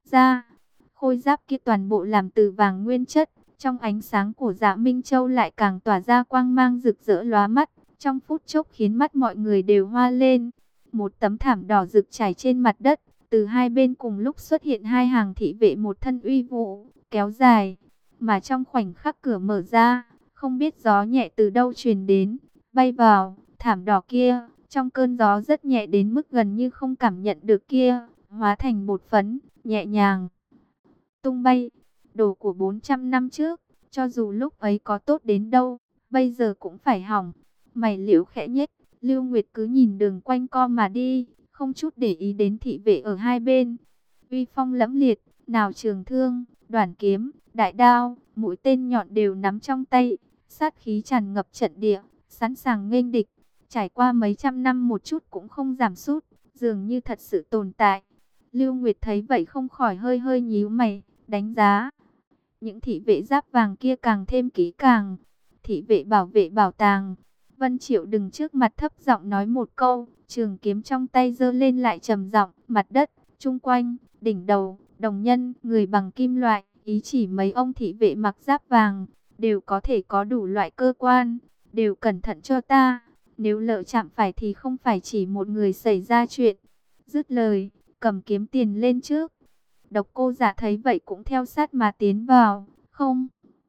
ra. Khôi giáp kia toàn bộ làm từ vàng nguyên chất, trong ánh sáng của Dạ Minh Châu lại càng tỏa ra quang mang rực rỡ lóa mắt, trong phút chốc khiến mắt mọi người đều hoa lên. Một tấm thảm đỏ rực trải trên mặt đất, từ hai bên cùng lúc xuất hiện hai hàng thị vệ một thân uy vũ, kéo dài, mà trong khoảnh khắc cửa mở ra, không biết gió nhẹ từ đâu truyền đến, bay vào thảm đỏ kia, trong cơn gió rất nhẹ đến mức gần như không cảm nhận được kia, hóa thành bột phấn, nhẹ nhàng tung bay. Đồ của 400 năm trước, cho dù lúc ấy có tốt đến đâu, bây giờ cũng phải hỏng. Mày liễu khẽ nhếch, Lưu Nguyệt cứ nhìn đường quanh co mà đi, không chút để ý đến thị vệ ở hai bên. Uy phong lẫm liệt, nào trường thương, đoản kiếm, đại đao, mũi tên nhọn đều nắm trong tay, sát khí tràn ngập trận địa, sẵn sàng nghênh địch. Trải qua mấy trăm năm một chút cũng không giảm sút, dường như thật sự tồn tại. Lưu Nguyệt thấy vậy không khỏi hơi hơi nhíu mày, đánh giá. Những thị vệ giáp vàng kia càng thêm kỹ càng. Thị vệ bảo vệ bảo tàng. Vân Triệu đứng trước mặt thấp giọng nói một câu, trường kiếm trong tay giơ lên lại trầm giọng, mặt đất, chung quanh, đỉnh đầu, đồng nhân, người bằng kim loại, ý chỉ mấy ông thị vệ mặc giáp vàng, đều có thể có đủ loại cơ quan, đều cẩn thận cho ta, nếu lỡ chạm phải thì không phải chỉ một người xảy ra chuyện. Dứt lời, cầm kiếm tiền lên trước. Độc Cô Dạ thấy vậy cũng theo sát mà tiến vào, không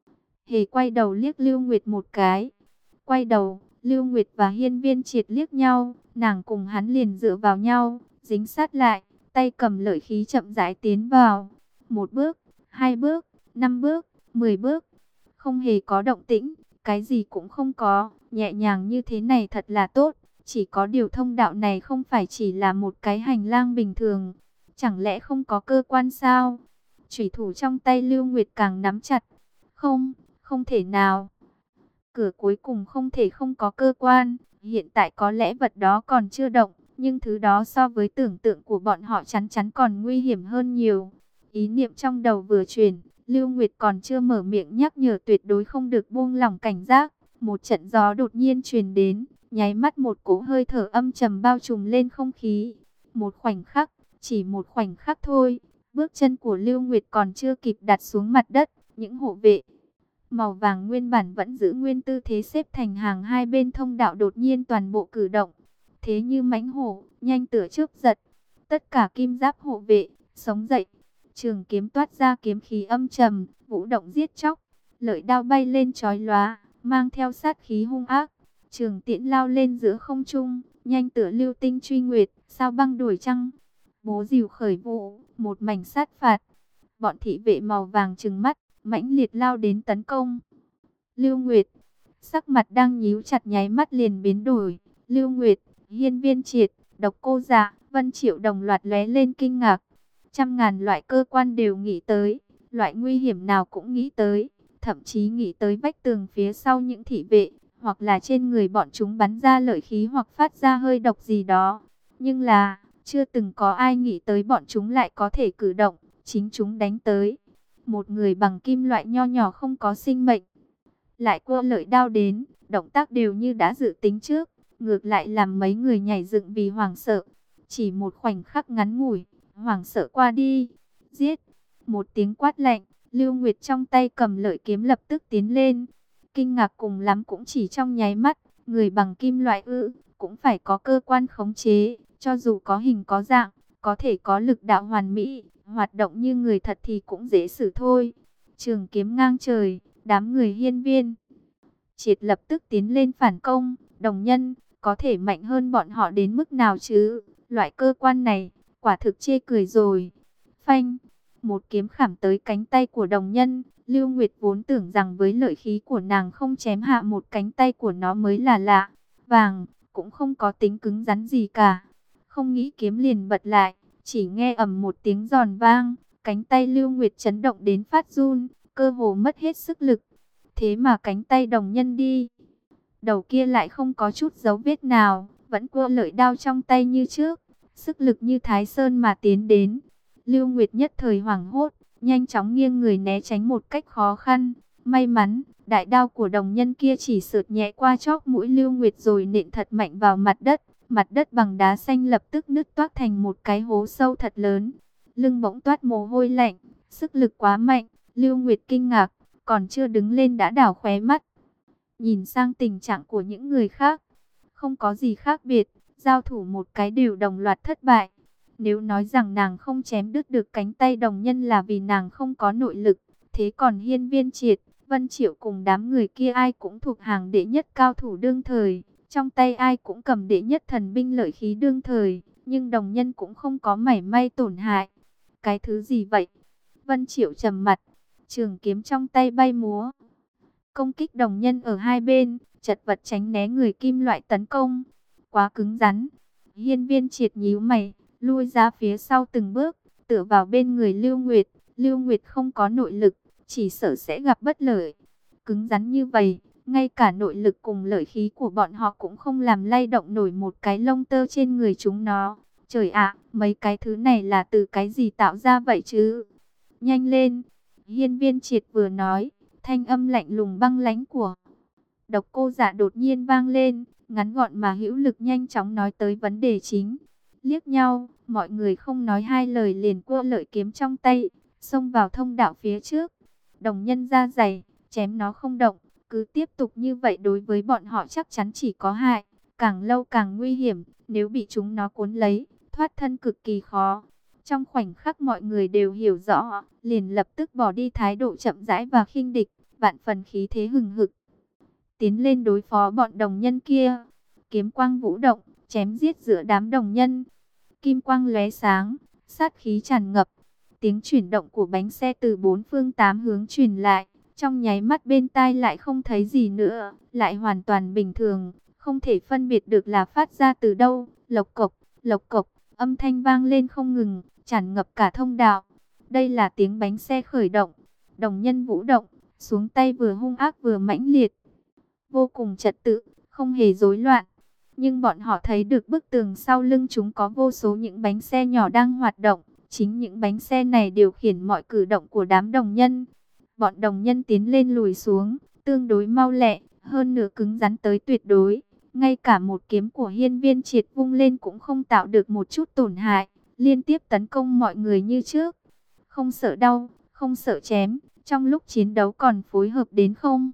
hề quay đầu liếc Lưu Nguyệt một cái. Quay đầu, Lưu Nguyệt và Hiên Viên Triệt liếc nhau, nàng cùng hắn liền dựa vào nhau, dính sát lại, tay cầm lợi khí chậm rãi tiến vào. Một bước, hai bước, 5 bước, 10 bước, không hề có động tĩnh, cái gì cũng không có, nhẹ nhàng như thế này thật là tốt. Chỉ có điều thông đạo này không phải chỉ là một cái hành lang bình thường, chẳng lẽ không có cơ quan sao? Chủy thủ trong tay Lưu Nguyệt càng nắm chặt. Không, không thể nào. Cửa cuối cùng không thể không có cơ quan. Hiện tại có lẽ vật đó còn chưa động, nhưng thứ đó so với tưởng tượng của bọn họ chắn chắn còn nguy hiểm hơn nhiều. Ý niệm trong đầu vừa chuyển, Lưu Nguyệt còn chưa mở miệng nhắc nhở tuyệt đối không được buông lỏng cảnh giác. Một trận gió đột nhiên truyền đến, nháy mắt một cỗ hơi thở âm trầm bao trùm lên không khí. Một khoảnh khắc, chỉ một khoảnh khắc thôi, bước chân của Lưu Nguyệt còn chưa kịp đặt xuống mặt đất, những hộ vệ màu vàng nguyên bản vẫn giữ nguyên tư thế xếp thành hàng hai bên thông đạo đột nhiên toàn bộ cử động, thế như mãnh hổ, nhanh tựa chớp giật. Tất cả kim giáp hộ vệ sống dậy, trường kiếm toát ra kiếm khí âm trầm, vũ động giết chóc, lợi đao bay lên chói lóa, mang theo sát khí hung ác. Trường tiễn lao lên giữa không trung, nhanh tựa lưu tinh truy nguyệt, sao băng đuổi trăng. Bố rìu khởi vũ, một mảnh sát phạt. Bọn thị vệ màu vàng trừng mắt, mãnh liệt lao đến tấn công. Lưu Nguyệt, sắc mặt đang nhíu chặt nháy mắt liền biến đổi. Lưu Nguyệt, Hiên Viên Triệt, Độc Cô Dạ, Vân Triệu đồng loạt lóe lên kinh ngạc. Trăm ngàn loại cơ quan đều nghĩ tới, loại nguy hiểm nào cũng nghĩ tới, thậm chí nghĩ tới vách tường phía sau những thị vệ, hoặc là trên người bọn chúng bắn ra lợi khí hoặc phát ra hơi độc gì đó. Nhưng là, chưa từng có ai nghĩ tới bọn chúng lại có thể cử động, chính chúng đánh tới. Một người bằng kim loại nho nhỏ không có sinh mệnh, lại quơ lợi đao đến, động tác đều như đã dự tính trước, ngược lại làm mấy người nhảy dựng vì hoảng sợ. Chỉ một khoảnh khắc ngắn ngủi, hoảng sợ qua đi. Giết! Một tiếng quát lạnh, Lưu Nguyệt trong tay cầm lợi kiếm lập tức tiến lên. Kinh ngạc cùng lắm cũng chỉ trong nháy mắt, người bằng kim loại cũng phải có cơ quan khống chế, cho dù có hình có dạng, có thể có lực đạo hoàn mỹ, hoạt động như người thật thì cũng dễ xử thôi. Trường kiếm ngang trời, đám người Hiên Viên Triệt lập tức tiến lên phản công. Đồng nhân, có thể mạnh hơn bọn họ đến mức nào chứ? Loại cơ quan này, quả thực chê cười rồi. Phanh, một kiếm khảm tới cánh tay của đồng nhân. Lưu Nguyệt vốn tưởng rằng với lợi khí của nàng không chém hạ một cánh tay của nó mới là lạ. Vàng, cũng không có tính cứng rắn gì cả. Không nghĩ kiếm liền bật lại, chỉ nghe ầm một tiếng giòn vang. Cánh tay Lưu Nguyệt chấn động đến phát run, cơ hồ mất hết sức lực. Thế mà cánh tay đồng nhân đi, đầu kia lại không có chút dấu vết nào, vẫn quơ lợi đao trong tay như trước, sức lực như Thái Sơn mà tiến đến. Lưu Nguyệt nhất thời hoảng hốt, nhanh chóng nghiêng người né tránh một cách khó khăn. May mắn, đại đao của đồng nhân kia chỉ sượt nhẹ qua chóp mũi Lưu Nguyệt rồi nện thật mạnh vào mặt đất. Mặt đất bằng đá xanh lập tức nứt toác thành một cái hố sâu thật lớn. lưng bỗng toát mồ hôi lạnh, sức lực quá mạnh. Lưu Nguyệt kinh ngạc, còn chưa đứng lên đã đảo khóe mắt. Nhìn sang tình trạng của những người khác, không có gì khác biệt, giao thủ một cái đều đồng loạt thất bại. Nếu nói rằng nàng không chém đứt được cánh tay đồng nhân là vì nàng không có nội lực, thế còn Hiên Viên Triệt, Vân Triệu cùng đám người kia ai cũng thuộc hàng đệ nhất cao thủ đương thời, trong tay ai cũng cầm đệ nhất thần binh lợi khí đương thời, nhưng đồng nhân cũng không có mảy may tổn hại. Cái thứ gì vậy? Vân Triệu trầm mặt, trường kiếm trong tay bay múa, công kích đồng nhân ở hai bên, chật vật tránh né người kim loại tấn công. Quá cứng rắn. Hiên Viên Triệt nhíu mày, lui ra phía sau từng bước, tựa vào bên người Lưu Nguyệt. Lưu Nguyệt không có nội lực, chỉ sợ sẽ gặp bất lợi. Cứng rắn như vậy, ngay cả nội lực cùng lợi khí của bọn họ cũng không làm lay động nổi một cái lông tơ trên người chúng nó. Trời ạ, mấy cái thứ này là từ cái gì tạo ra vậy chứ? Nhanh lên! Hiên Viên Triệt vừa nói, thanh âm lạnh lùng băng lãnh của Độc Cô Dạ đột nhiên vang lên, ngắn gọn mà hữu lực, nhanh chóng nói tới vấn đề chính. Liếc nhau, mọi người không nói hai lời liền quơ lợi kiếm trong tay, xông vào thông đạo phía trước. Đồng nhân ra dày, chém nó không động, cứ tiếp tục như vậy đối với bọn họ chắc chắn chỉ có hại, càng lâu càng nguy hiểm, nếu bị chúng nó cuốn lấy, thoát thân cực kỳ khó. Trong khoảnh khắc mọi người đều hiểu rõ, liền lập tức bỏ đi thái độ chậm rãi và khinh địch, vạn phần khí thế hừng hực, tiến lên đối phó bọn đồng nhân kia. Kiếm quang vũ động, chém giết giữa đám đồng nhân. Kim quang lóe sáng, sát khí tràn ngập. Tiếng chuyển động của bánh xe từ bốn phương tám hướng truyền lại. Trong nháy mắt bên tai lại không thấy gì nữa, lại hoàn toàn bình thường, không thể phân biệt được là phát ra từ đâu. Lộc cộc, âm thanh vang lên không ngừng, tràn ngập cả thông đạo. Đây là tiếng bánh xe khởi động. Đồng nhân vũ động, xuống tay vừa hung ác vừa mãnh liệt, vô cùng trật tự, không hề rối loạn. Nhưng bọn họ thấy được bức tường sau lưng chúng có vô số những bánh xe nhỏ đang hoạt động. Chính những bánh xe này điều khiển mọi cử động của đám đồng nhân. Bọn đồng nhân tiến lên lùi xuống, tương đối mau lẹ, hơn nữa cứng rắn tới tuyệt đối. Ngay cả một kiếm của Hiên Viên Triệt vung lên cũng không tạo được một chút tổn hại, liên tiếp tấn công mọi người như trước. Không sợ đau, không sợ chém, trong lúc chiến đấu còn phối hợp đến không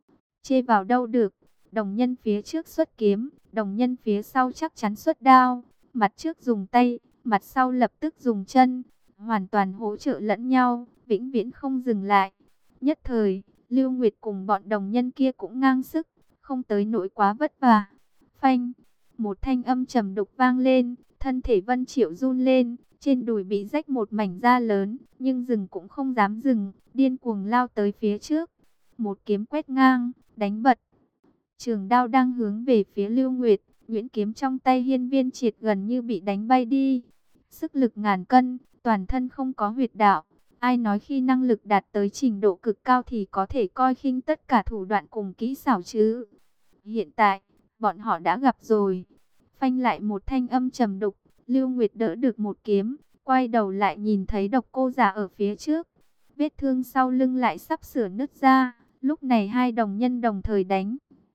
chê vào đâu được. Đồng nhân phía trước xuất kiếm, đồng nhân phía sau chắc chắn xuất đao. Mặt trước dùng tay, mặt sau lập tức dùng chân, hoàn toàn hỗ trợ lẫn nhau, vĩnh viễn không dừng lại. Nhất thời, Lưu Nguyệt cùng bọn đồng nhân kia cũng ngang sức, không tới nỗi quá vất vả. Phanh, một thanh âm trầm đục vang lên, thân thể Vân Triệu run lên, trên đùi bị rách một mảnh da lớn, nhưng dừng cũng không dám dừng, điên cuồng lao tới phía trước. Một kiếm quét ngang, đánh bật. Trường đao đang hướng về phía Lưu Nguyệt, nhuyễn kiếm trong tay Hiên Viên Triệt gần như bị đánh bay đi. Sức lực ngàn cân, toàn thân không có huyệt đạo. Ai nói khi năng lực đạt tới trình độ cực cao thì có thể coi khinh tất cả thủ đoạn cùng kỹ xảo chứ? Hiện tại, bọn họ đã gặp rồi. Phanh lại một thanh âm trầm đục, Lưu Nguyệt đỡ được một kiếm, quay đầu lại nhìn thấy Độc Cô Dạ ở phía trước. Vết thương sau lưng lại sắp sửa nứt ra. Lúc này hai đồng nhân đồng thời đánh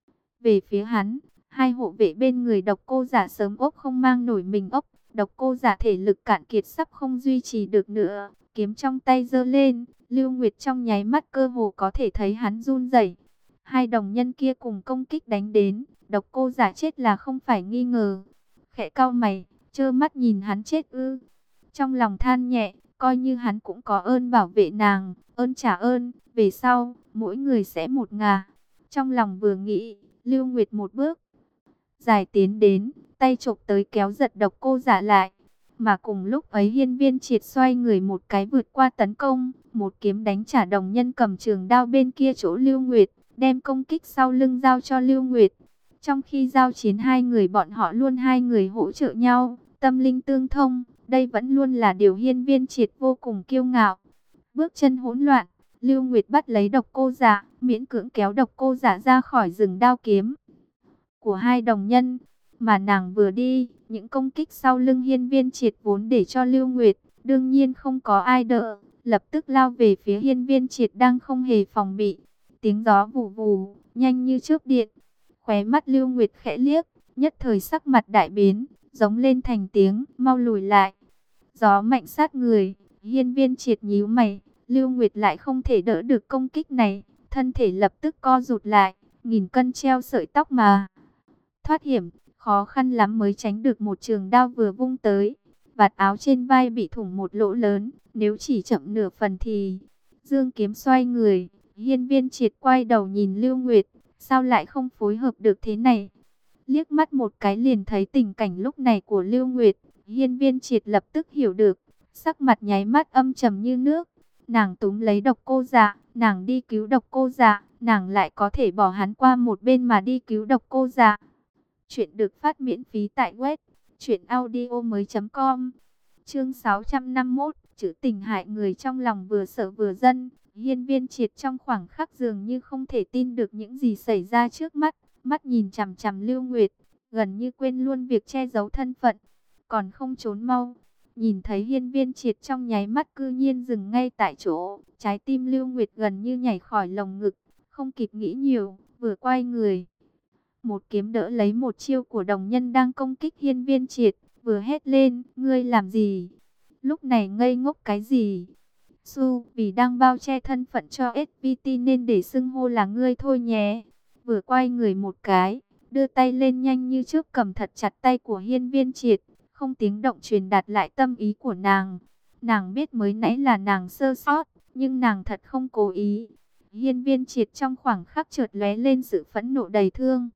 về phía hắn. Hai hộ vệ bên người Độc Cô Dạ sớm ốc không mang nổi mình ốc. Độc Cô Dạ thể lực cạn kiệt sắp không duy trì được nữa. Kiếm trong tay giơ lên, Lưu Nguyệt trong nháy mắt cơ hồ có thể thấy hắn run rẩy. Hai đồng nhân kia cùng công kích đánh đến, Độc Cô Dạ chết là không phải nghi ngờ. Khẽ cau mày, trơ mắt nhìn hắn chết ư? Trong lòng than nhẹ, coi như hắn cũng có ơn bảo vệ nàng, ơn trả ơn, về sau mỗi người sẽ một ngả. Trong lòng vừa nghĩ, Lưu Nguyệt một bước dài tiến đến, tay chộp tới kéo giật Độc Cô Dạ lại. Mà cùng lúc ấy Hiên Viên Triệt xoay người một cái vượt qua tấn công, một kiếm đánh trả đồng nhân cầm trường đao bên kia chỗ Lưu Nguyệt, đem công kích sau lưng giao cho Lưu Nguyệt. Trong khi giao chiến hai người bọn họ luôn hai người hỗ trợ nhau, tâm linh tương thông, đây vẫn luôn là điều Hiên Viên Triệt vô cùng kiêu ngạo. Bước chân hỗn loạn, Lưu Nguyệt bắt lấy Độc Cô Dạ, miễn cưỡng kéo Độc Cô Dạ ra khỏi rừng đao kiếm của hai đồng nhân. Mà nàng vừa đi, những công kích sau lưng Hiên Viên Triệt vốn để cho Lưu Nguyệt, đương nhiên không có ai đỡ, lập tức lao về phía Hiên Viên Triệt đang không hề phòng bị. Tiếng gió vù vù, nhanh như chớp điện. Khóe mắt Lưu Nguyệt khẽ liếc, nhất thời sắc mặt đại biến, giống lên thành tiếng, mau lùi lại. Gió mạnh sát người, Hiên Viên Triệt nhíu mày, Lưu Nguyệt lại không thể đỡ được công kích này, thân thể lập tức co rụt lại, nghìn cân treo sợi tóc mà. Thoát hiểm, khó khăn lắm mới tránh được một trường đao vừa vung tới. Vạt áo trên vai bị thủng một lỗ lớn, nếu chỉ chậm nửa phần thì... Dương Kiếm xoay người, Hiên Viên Triệt quay đầu nhìn Lưu Nguyệt, sao lại không phối hợp được thế này? Liếc mắt một cái liền thấy tình cảnh lúc này của Lưu Nguyệt, Hiên Viên Triệt lập tức hiểu được, sắc mặt nháy mắt âm trầm như nước. Nàng túm lấy Độc Cô Dạ, nàng đi cứu Độc Cô Dạ, nàng lại có thể bỏ hắn qua một bên mà đi cứu Độc Cô Dạ. Chuyện được phát miễn phí tại web truyệnaudiomoi.com. Chương 651, chữ tình hại người trong lòng vừa sợ vừa giận. Hiên Viên Triệt trong khoảng khắc dường như không thể tin được những gì xảy ra trước mắt, mắt nhìn chằm chằm Lưu Nguyệt, gần như quên luôn việc che giấu thân phận, còn không trốn mau. Nhìn thấy Hiên Viên Triệt trong nháy mắt cư nhiên dừng ngay tại chỗ, trái tim Lưu Nguyệt gần như nhảy khỏi lồng ngực, không kịp nghĩ nhiều, vừa quay người, một kiếm đỡ lấy một chiêu của đồng nhân đang công kích Hiên Viên Triệt, vừa hét lên, ngươi làm gì? Lúc này ngây ngốc cái gì? Su, vì đang bao che thân phận cho SVT nên để xưng hô là ngươi thôi nhé. Vừa quay người một cái, đưa tay lên nhanh như trước cầm thật chặt tay của Hiên Viên Triệt, không tiếng động truyền đạt lại tâm ý của nàng. Nàng biết mới nãy là nàng sơ sót, nhưng nàng thật không cố ý. Hiên Viên Triệt trong khoảng khắc chợt lóe lên sự phẫn nộ đầy thương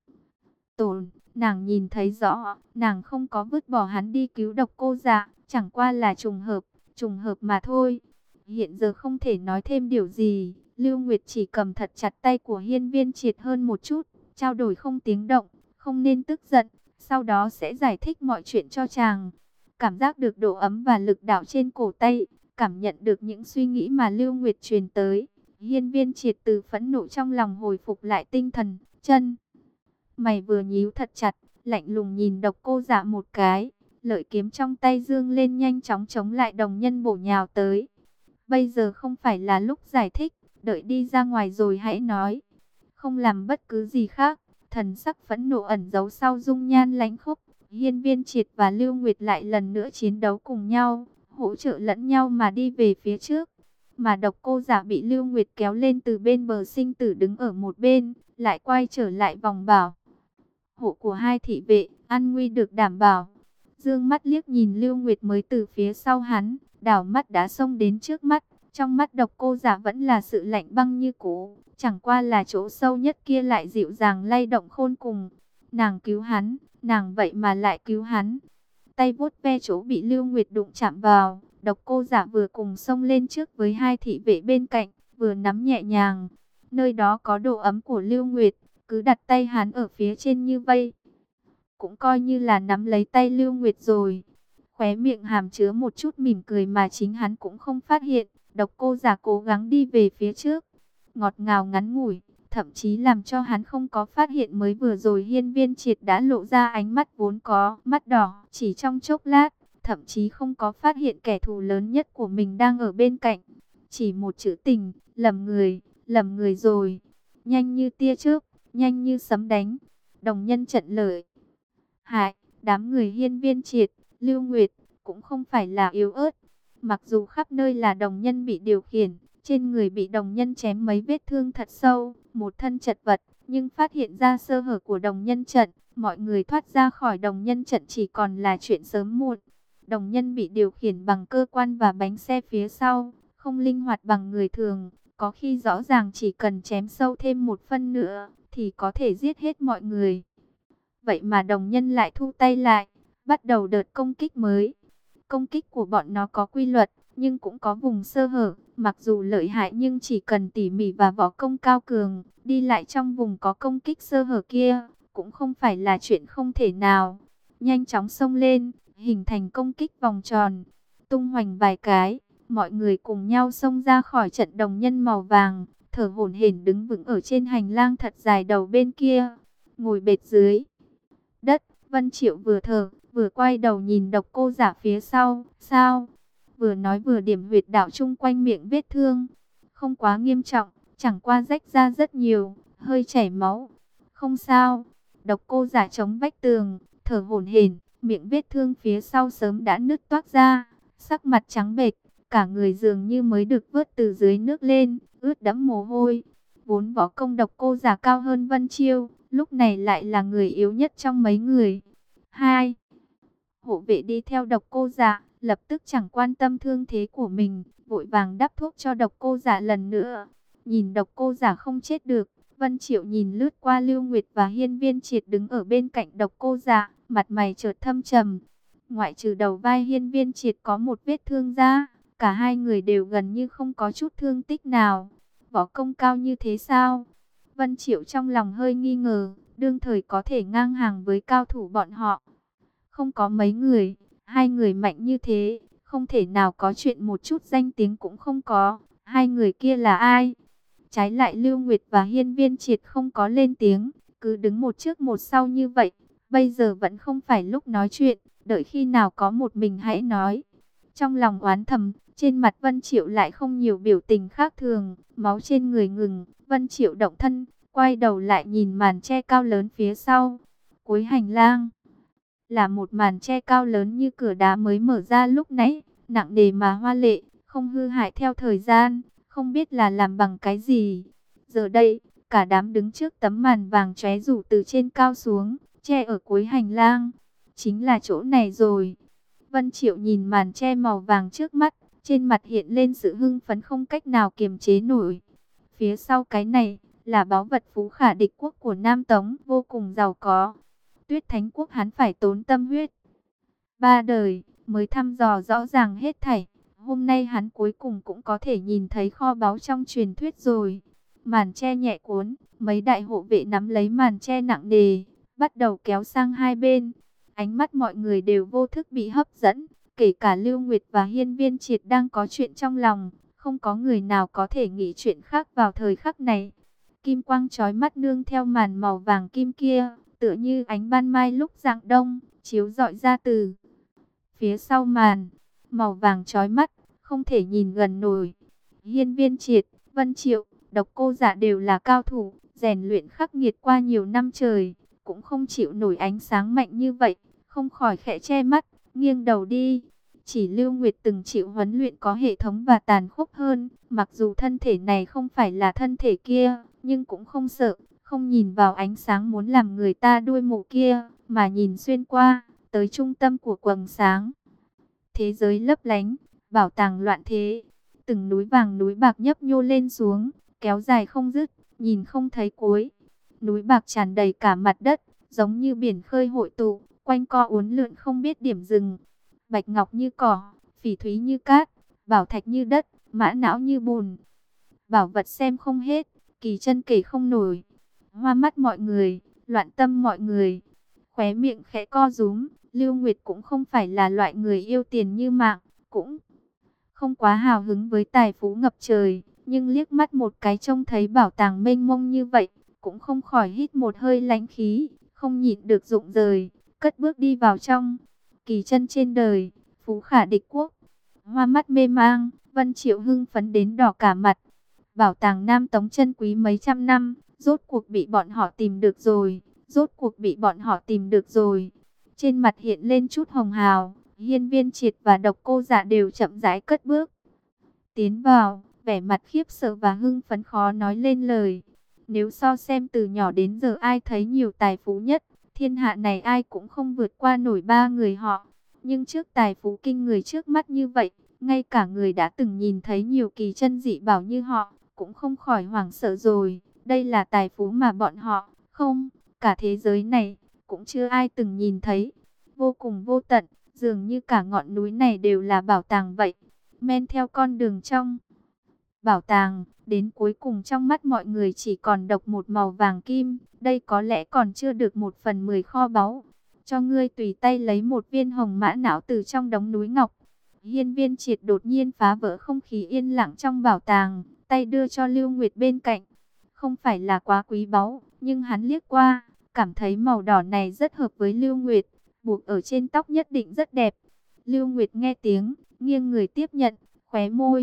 tổn, nàng nhìn thấy rõ, nàng không có vứt bỏ hắn đi cứu Độc Cô Dạ, chẳng qua là trùng hợp mà thôi. Hiện giờ không thể nói thêm điều gì, Lưu Nguyệt chỉ cầm thật chặt tay của Hiên Viên Triệt hơn một chút, trao đổi không tiếng động, không nên tức giận, sau đó sẽ giải thích mọi chuyện cho chàng. Cảm giác được độ ấm và lực đạo trên cổ tay, cảm nhận được những suy nghĩ mà Lưu Nguyệt truyền tới, Hiên Viên Triệt từ phẫn nộ trong lòng hồi phục lại tinh thần, chân mày vừa nhíu thật chặt, lạnh lùng nhìn Độc Cô Dạ một cái, lợi kiếm trong tay dương lên nhanh chóng chống lại đồng nhân bổ nhào tới. Bây giờ không phải là lúc giải thích, đợi đi ra ngoài rồi hãy nói. Không làm bất cứ gì khác, thần sắc phẫn nộ ẩn giấu sau dung nhan lãnh khốc, Hiên Viên Triệt và Lưu Nguyệt lại lần nữa chiến đấu cùng nhau, hỗ trợ lẫn nhau mà đi về phía trước. Mà Độc Cô Dạ bị Lưu Nguyệt kéo lên từ bên bờ sinh tử đứng ở một bên, lại quay trở lại vòng bảo hộ của hai thị vệ, an nguy được đảm bảo. Dương mắt liếc nhìn Lưu Nguyệt mới từ phía sau hắn, đảo mắt đã xông đến trước mắt. Trong mắt Độc Cô Dạ vẫn là sự lạnh băng như cũ, chẳng qua là chỗ sâu nhất kia lại dịu dàng lay động khôn cùng. Nàng cứu hắn, nàng vậy mà lại cứu hắn. Tay vuốt ve chỗ bị Lưu Nguyệt đụng chạm vào, Độc Cô Dạ vừa cùng xông lên trước với hai thị vệ bên cạnh, vừa nắm nhẹ nhàng. Nơi đó có độ ấm của Lưu Nguyệt, cứ đặt tay hắn ở phía trên như vây, cũng coi như là nắm lấy tay Lưu Nguyệt rồi. Khóe miệng hàm chứa một chút mỉm cười mà chính hắn cũng không phát hiện. Độc Cô Dạ cố gắng đi về phía trước, ngọt ngào ngắn ngủi, thậm chí làm cho hắn không có phát hiện mới vừa rồi Hiên Viên Triệt đã lộ ra ánh mắt vốn có, mắt đỏ, chỉ trong chốc lát, thậm chí không có phát hiện kẻ thù lớn nhất của mình đang ở bên cạnh. Chỉ một chữ tình, lầm người rồi. Nhanh như tia chớp, nhanh như sấm đánh. Đồng nhân trận lợi hại, đám người Hiên Viên Triệt, Lưu Nguyệt cũng không phải là yếu ớt. Mặc dù khắp nơi là đồng nhân bị điều khiển, trên người bị đồng nhân chém mấy vết thương thật sâu, một thân chật vật, nhưng phát hiện ra sơ hở của đồng nhân trận, mọi người thoát ra khỏi đồng nhân trận chỉ còn là chuyện sớm muộn. Đồng nhân bị điều khiển bằng cơ quan và bánh xe phía sau, không linh hoạt bằng người thường, có khi rõ ràng chỉ cần chém sâu thêm một phân nữa, thì có thể giết hết mọi người. Vậy mà đồng nhân lại thu tay lại, bắt đầu đợt công kích mới. Công kích của bọn nó có quy luật, nhưng cũng có vùng sơ hở. Mặc dù lợi hại nhưng chỉ cần tỉ mỉ và võ công cao cường, đi lại trong vùng có công kích sơ hở kia, cũng không phải là chuyện không thể nào. Nhanh chóng xông lên, hình thành công kích vòng tròn, tung hoành vài cái, mọi người cùng nhau xông ra khỏi trận đồng nhân màu vàng, thở hổn hển đứng vững ở trên hành lang thật dài đầu bên kia, ngồi bệt dưới đất. Vân Triệu vừa thở, vừa quay đầu nhìn Độc Cô Dạ phía sau, sao? Vừa nói vừa điểm huyệt đạo chung quanh miệng vết thương. Không quá nghiêm trọng, chẳng qua rách ra rất nhiều, hơi chảy máu. Không sao. Độc Cô Dạ chống vách tường, thở hổn hển, miệng vết thương phía sau sớm đã nứt toác ra, sắc mặt trắng bệch, cả người dường như mới được vớt từ dưới nước lên, ướt đẫm mồ hôi. Vốn võ công Độc Cô Giả cao hơn Vân Chiêu, lúc này lại là người yếu nhất trong mấy người. Hai hộ vệ đi theo Độc Cô Giả, lập tức chẳng quan tâm thương thế của mình, vội vàng đắp thuốc cho Độc Cô Giả lần nữa. Nhìn Độc Cô Giả không chết được, Vân Triệu nhìn lướt qua Lưu Nguyệt và Hiên Viên Triệt đứng ở bên cạnh Độc Cô Giả, mặt mày chợt thâm trầm. Ngoại trừ đầu vai Hiên Viên Triệt có một vết thương ra, cả hai người đều gần như không có chút thương tích nào. Võ công cao như thế sao? Vân Triệu trong lòng hơi nghi ngờ, đương thời có thể ngang hàng với cao thủ bọn họ. Không có mấy người, hai người mạnh như thế, không thể nào có chuyện một chút danh tiếng cũng không có. Hai người kia là ai? Trái lại Lưu Nguyệt và Hiên Viên Triệt không có lên tiếng, cứ đứng một trước một sau như vậy. Bây giờ vẫn không phải lúc nói chuyện, đợi khi nào có một mình hãy nói. Trong lòng oán thầm, trên mặt Vân Triệu lại không nhiều biểu tình khác thường, máu trên người ngừng, Vân Triệu động thân, quay đầu lại nhìn màn che cao lớn phía sau. Cuối hành lang là một màn che cao lớn như cửa đá mới mở ra lúc nãy, nặng nề mà hoa lệ, không hư hại theo thời gian, không biết là làm bằng cái gì. Giờ đây, cả đám đứng trước tấm màn vàng chóe rủ từ trên cao xuống, che ở cuối hành lang. Chính là chỗ này rồi. Vân Triệu nhìn màn che màu vàng trước mắt, trên mặt hiện lên sự hưng phấn không cách nào kiềm chế nổi. Phía sau cái này là báu vật phú khả địch quốc của Nam Tống, vô cùng giàu có. Tuyết Thánh Quốc hắn phải tốn tâm huyết ba đời mới thăm dò rõ ràng hết thảy. Hôm nay hắn cuối cùng cũng có thể nhìn thấy kho báu trong truyền thuyết rồi. Màn che nhẹ cuốn, mấy đại hộ vệ nắm lấy màn che nặng nề, bắt đầu kéo sang hai bên. Ánh mắt mọi người đều vô thức bị hấp dẫn, kể cả Lưu Nguyệt và Hiên Viên Triệt đang có chuyện trong lòng, không có người nào có thể nghĩ chuyện khác vào thời khắc này. Kim quang chói mắt nương theo màn màu vàng kim kia, tựa như ánh ban mai lúc rạng đông, chiếu rọi ra từ phía sau màn, màu vàng chói mắt, không thể nhìn gần nổi. Hiên Viên Triệt, Vân Triệu, Độc Cô Giả đều là cao thủ, rèn luyện khắc nghiệt qua nhiều năm trời, cũng không chịu nổi ánh sáng mạnh như vậy, không khỏi khẽ che mắt, nghiêng đầu đi. Chỉ Lưu Nguyệt từng chịu huấn luyện có hệ thống và tàn khốc hơn, mặc dù thân thể này không phải là thân thể kia, nhưng cũng không sợ, không nhìn vào ánh sáng muốn làm người ta đuôi mù kia, mà nhìn xuyên qua, tới trung tâm của quầng sáng. Thế giới lấp lánh, bảo tàng loạn thế, từng núi vàng núi bạc nhấp nhô lên xuống, kéo dài không dứt, nhìn không thấy cuối. Núi bạc tràn đầy cả mặt đất, giống như biển khơi hội tụ, quanh co uốn lượn không biết điểm dừng. Bạch ngọc như cỏ, phỉ thúy như cát, bảo thạch như đất, mã não như bùn. Bảo vật xem không hết, kỳ chân kể không nổi. Hoa mắt mọi người, loạn tâm mọi người. Khóe miệng khẽ co rúm, Lưu Nguyệt cũng không phải là loại người yêu tiền như mạng, cũng không quá hào hứng với tài phú ngập trời, nhưng liếc mắt một cái trông thấy bảo tàng mênh mông như vậy, cũng không khỏi hít một hơi lãnh khí, không nhịn được rụng rời, cất bước đi vào trong. Kỳ chân trên đời, phú khả địch quốc. Hoa mắt mê mang, Vân Triệu hưng phấn đến đỏ cả mặt. Bảo tàng Nam Tống chân quý mấy trăm năm, rốt cuộc bị bọn họ tìm được rồi, rốt cuộc bị bọn họ tìm được rồi. Trên mặt hiện lên chút hồng hào, Hiên Viên Triệt và Độc Cô Giả đều chậm rãi cất bước tiến vào, vẻ mặt khiếp sợ và hưng phấn khó nói lên lời. Nếu so xem từ nhỏ đến giờ ai thấy nhiều tài phú nhất, thiên hạ này ai cũng không vượt qua nổi ba người họ. Nhưng trước tài phú kinh người trước mắt như vậy, ngay cả người đã từng nhìn thấy nhiều kỳ chân dị bảo như họ, cũng không khỏi hoảng sợ rồi. Đây là tài phú mà bọn họ, không, cả thế giới này, cũng chưa ai từng nhìn thấy. Vô cùng vô tận, dường như cả ngọn núi này đều là bảo tàng vậy. Men theo con đường trong bảo tàng, đến cuối cùng trong mắt mọi người chỉ còn độc một màu vàng kim. Đây có lẽ còn chưa được 1/10 kho báu. Cho ngươi tùy tay lấy một viên hồng mã não từ trong đống núi ngọc. Hiên Viên Triệt đột nhiên phá vỡ không khí yên lặng trong bảo tàng, tay đưa cho Lưu Nguyệt bên cạnh. Không phải là quá quý báu, nhưng hắn liếc qua, cảm thấy màu đỏ này rất hợp với Lưu Nguyệt, buộc ở trên tóc nhất định rất đẹp. Lưu Nguyệt nghe tiếng, nghiêng người tiếp nhận, khóe môi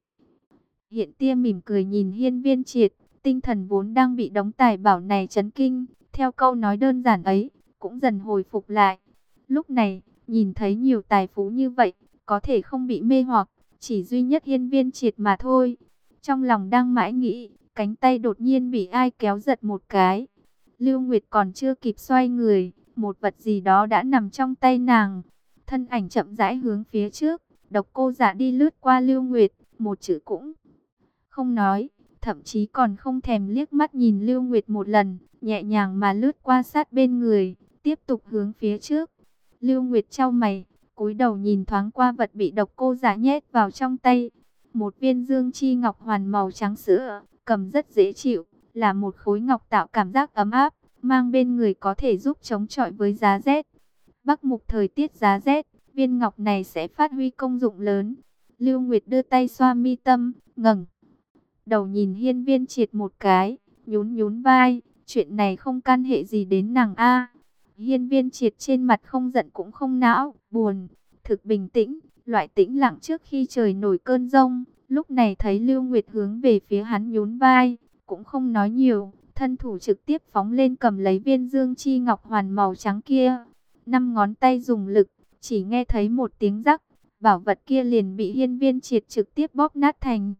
hiện tia mỉm cười nhìn Hiên Viên Triệt, tinh thần vốn đang bị đống tài bảo này chấn kinh, theo câu nói đơn giản ấy, cũng dần hồi phục lại. Lúc này, nhìn thấy nhiều tài phú như vậy, có thể không bị mê hoặc, chỉ duy nhất Hiên Viên Triệt mà thôi. Trong lòng đang mãi nghĩ, cánh tay đột nhiên bị ai kéo giật một cái. Lưu Nguyệt còn chưa kịp xoay người, một vật gì đó đã nằm trong tay nàng. Thân ảnh chậm rãi hướng phía trước, Độc Cô Dạ đi lướt qua Lưu Nguyệt, một chữ cũng không nói, thậm chí còn không thèm liếc mắt nhìn Lưu Nguyệt một lần, nhẹ nhàng mà lướt qua sát bên người, tiếp tục hướng phía trước. Lưu Nguyệt chau mày, cúi đầu nhìn thoáng qua vật bị Độc Cô Dạ nhét vào trong tay. Một viên dương chi ngọc hoàn màu trắng sữa, cầm rất dễ chịu, là một khối ngọc tạo cảm giác ấm áp, mang bên người có thể giúp chống chọi với giá rét. Bắc Mục thời tiết giá rét, viên ngọc này sẽ phát huy công dụng lớn. Lưu Nguyệt đưa tay xoa mi tâm, ngẩng đầu nhìn Hiên Viên Triệt một cái, nhún nhún vai, chuyện này không can hệ gì đến nàng a. Hiên Viên Triệt trên mặt không giận cũng không não, buồn, thực bình tĩnh, loại tĩnh lặng trước khi trời nổi cơn giông. Lúc này thấy Lưu Nguyệt hướng về phía hắn nhún vai, cũng không nói nhiều, thân thủ trực tiếp phóng lên cầm lấy viên dương chi ngọc hoàn màu trắng kia. 5 ngón tay dùng lực, chỉ nghe thấy một tiếng rắc, bảo vật kia liền bị Hiên Viên Triệt trực tiếp bóp nát thành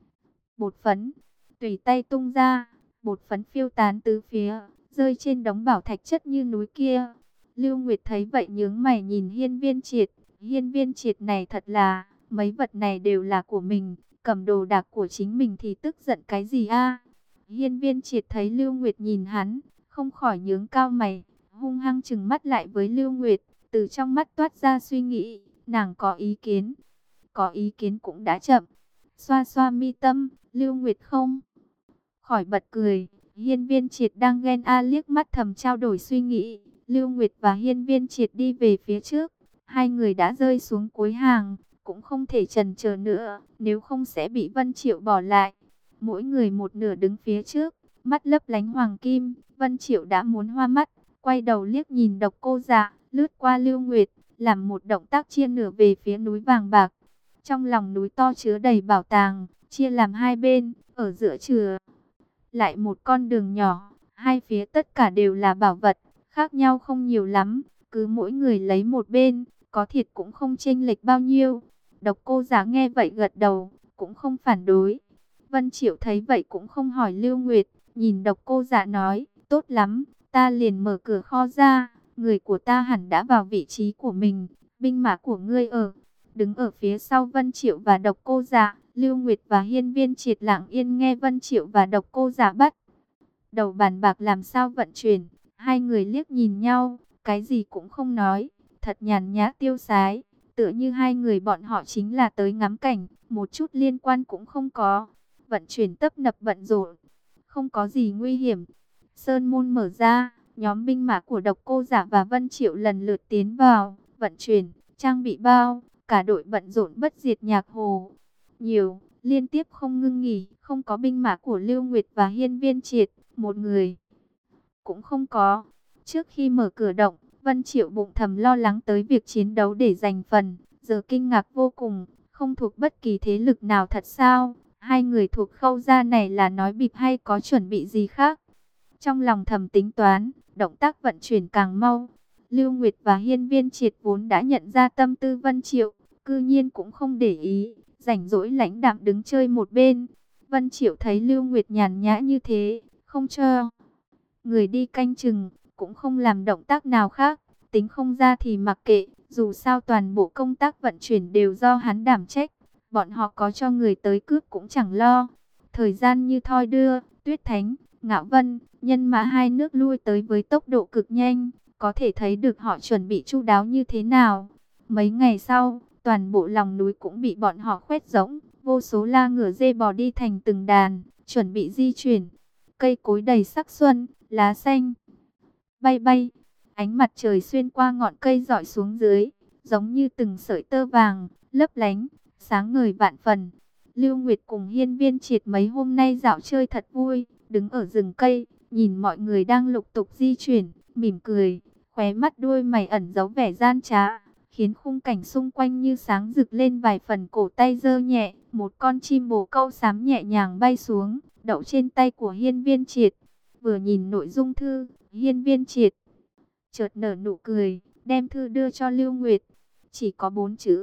bột phấn. Tùy tay tung ra, bột phấn phiêu tán tứ phía, rơi trên đống bảo thạch chất như núi kia. Lưu Nguyệt thấy vậy nhướng mày nhìn Hiên Viên Triệt. Hiên Viên Triệt này thật là, mấy vật này đều là của mình, cầm đồ đạc của chính mình thì tức giận cái gì a? Hiên Viên Triệt thấy Lưu Nguyệt nhìn hắn, không khỏi nhướng cao mày, hung hăng trừng mắt lại với Lưu Nguyệt, từ trong mắt toát ra suy nghĩ, nàng có ý kiến. Có ý kiến cũng đã chậm. Xoa xoa mi tâm, Lưu Nguyệt không khỏi bật cười. Hiên Viên Triệt đang ghen liếc mắt thầm trao đổi suy nghĩ. Lưu Nguyệt và Hiên Viên Triệt đi về phía trước. Hai người đã rơi xuống cuối hàng, cũng không thể chần chờ nữa, nếu không sẽ bị Vân Triệu bỏ lại. Mỗi người một nửa đứng phía trước, mắt lấp lánh hoàng kim. Vân Triệu đã muốn hoa mắt, quay đầu liếc nhìn Độc Cô Dạ, lướt qua Lưu Nguyệt, làm một động tác chia nửa về phía núi vàng bạc. Trong lòng núi to chứa đầy bảo tàng, chia làm hai bên, ở giữa chừa lại một con đường nhỏ, hai phía tất cả đều là bảo vật, khác nhau không nhiều lắm, cứ mỗi người lấy một bên, có thiệt cũng không chênh lệch bao nhiêu. Độc Cô Dạ nghe vậy gật đầu, cũng không phản đối. Vân Triệu thấy vậy cũng không hỏi Lưu Nguyệt, nhìn Độc Cô Dạ nói, tốt lắm, ta liền mở cửa kho ra, người của ta hẳn đã vào vị trí của mình, binh mã của ngươi đứng ở phía sau Vân Triệu và Độc Cô Dạ. Lưu Nguyệt và Hiên Viên Triệt lặng yên nghe Vân Triệu và Độc Cô Dạ bắt đầu bàn bạc làm sao vận chuyển. Hai người liếc nhìn nhau, cái gì cũng không nói, thật nhàn nhã tiêu sái, tựa như hai người bọn họ chính là tới ngắm cảnh, một chút liên quan cũng không có. Vận chuyển tấp nập bận rộn, không có gì nguy hiểm. Sơn môn mở ra, nhóm binh mã của Độc Cô Dạ và Vân Triệu lần lượt tiến vào, vận chuyển, trang bị bao, cả đội bận rộn bất diệt nhạc hồ. Nhiều, liên tiếp không ngưng nghỉ, không có binh mã của Lưu Nguyệt và Hiên Viên Triệt, một người cũng không có. Trước khi mở cửa động, Vân Triệu bụng thầm lo lắng tới việc chiến đấu để giành phần, giờ kinh ngạc vô cùng, không thuộc bất kỳ thế lực nào thật sao? Hai người thuộc Khâu gia này là nói bịp hay có chuẩn bị gì khác? Trong lòng thầm tính toán, động tác vận chuyển càng mau. Lưu Nguyệt và Hiên Viên Triệt vốn đã nhận ra tâm tư Vân Triệu, cư nhiên cũng không để ý, rảnh rỗi lãnh đạm đứng chơi một bên. Vân Triệu thấy Lưu Nguyệt nhàn nhã như thế, không cho người đi canh chừng, cũng không làm động tác nào khác, tính không ra thì mặc kệ, dù sao toàn bộ công tác vận chuyển đều do hắn đảm trách, bọn họ có cho người tới cướp cũng chẳng lo. Thời gian như thoi đưa, Tuyết Thánh, Ngạo Vân, nhân mã hai nước lui tới với tốc độ cực nhanh, có thể thấy được họ chuẩn bị chu đáo như thế nào. Mấy ngày sau, toàn bộ lòng núi cũng bị bọn họ khoét rỗng, vô số la ngựa dê bò đi thành từng đàn, chuẩn bị di chuyển. Cây cối đầy sắc xuân, lá xanh bay bay, ánh mặt trời xuyên qua ngọn cây rọi xuống dưới, giống như từng sợi tơ vàng, lấp lánh, sáng ngời vạn phần. Lưu Nguyệt cùng Hiên Viên Triệt mấy hôm nay dạo chơi thật vui, đứng ở rừng cây, nhìn mọi người đang lục tục di chuyển, mỉm cười, khóe mắt đuôi mày ẩn giấu vẻ gian trá, khiến khung cảnh xung quanh như sáng rực lên vài phần. Cổ tay giơ nhẹ, một con chim bồ câu xám nhẹ nhàng bay xuống, đậu trên tay của Hiên Viên Triệt. Vừa nhìn nội dung thư, Hiên Viên Triệt chợt nở nụ cười, đem thư đưa cho Lưu Nguyệt. Chỉ có 4 chữ,